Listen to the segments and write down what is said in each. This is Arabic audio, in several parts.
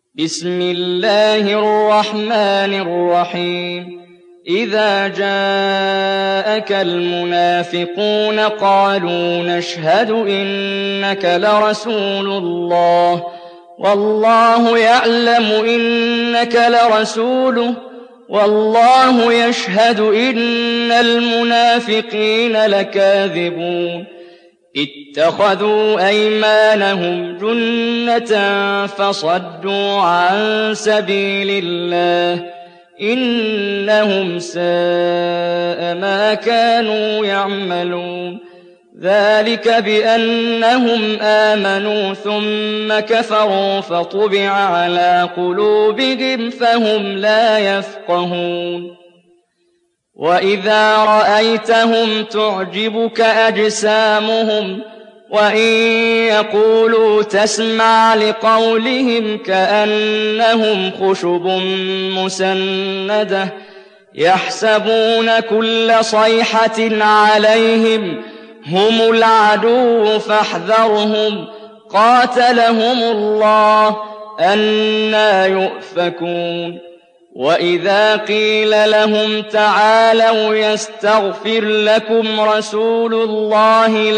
بسم الله الرحمن الرحيم إذا جاءك المنافقون قالوا نشهد إنك لرسول الله والله يعلم إنك لرسوله والله يشهد إن المنافقين لكاذبون اتخذوا أيمانهم جنة فصدوا عن سبيل الله إنهم ساء ما كانوا يعملون ذلك بأنهم آمنوا ثم كفروا فطبع على قلوبهم فهم لا يفقهون وإذا رأيتهم تعجبك أجسامهم وإن يقولوا تسمع لقولهم كأنهم خشب مسندة يحسبون كل صيحة عليهم هم العدو فاحذرهم قاتلهم الله أنى يؤفكون وإذا قيل لهم تعالوا يستغفر لكم رسول الله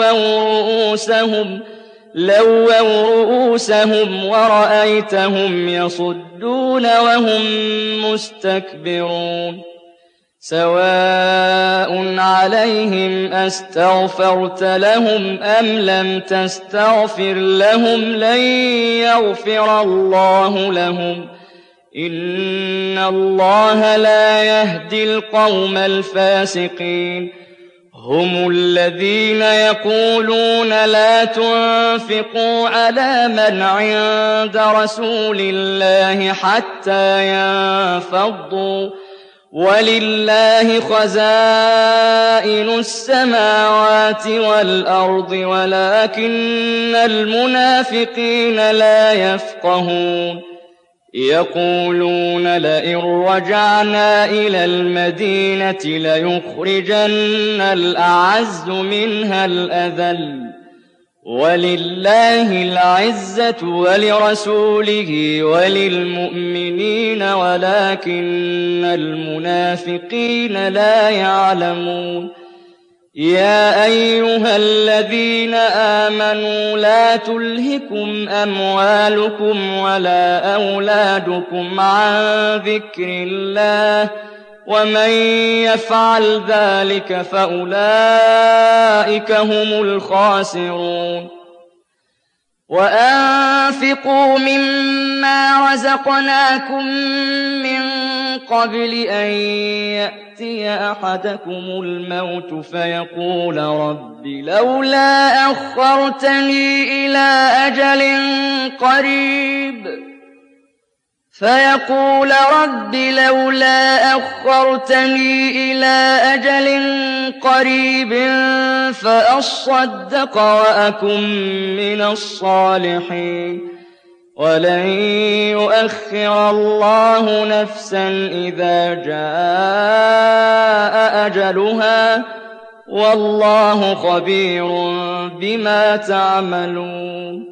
لووا رؤوسهم ورأيتهم يصدون وهم مستكبرون سواء عليهم أستغفرت لهم أم لم تستغفر لهم لن يغفر الله لهم إن الله لا يهدي القوم الفاسقين هم الذين يقولون لا تنفقوا على من عند رسول الله حتى ينفضوا ولله خزائن السماوات والأرض ولكن المنافقين لا يفقهون يقولون لئن رجعنا إلى المدينة ليخرجن الأعز منها الأذل ولله العزة ولرسوله وللمؤمنين ولكن المنافقين لا يعلمون يا أيها الذين آمنوا لا تلهكم أموالكم ولا أولادكم عن ذكر الله ومن يفعل ذلك فأولئك هم الخاسرون وأنفقوا مما رزقناكم من قبل أن يأتي أحدكم الموت فيقول رب لولا أخرتني إلى أجل قريب فأصدق وأكن من الصالحين ولن يؤخر الله نفسا إذا جاء أجلها والله خبير بما تعملون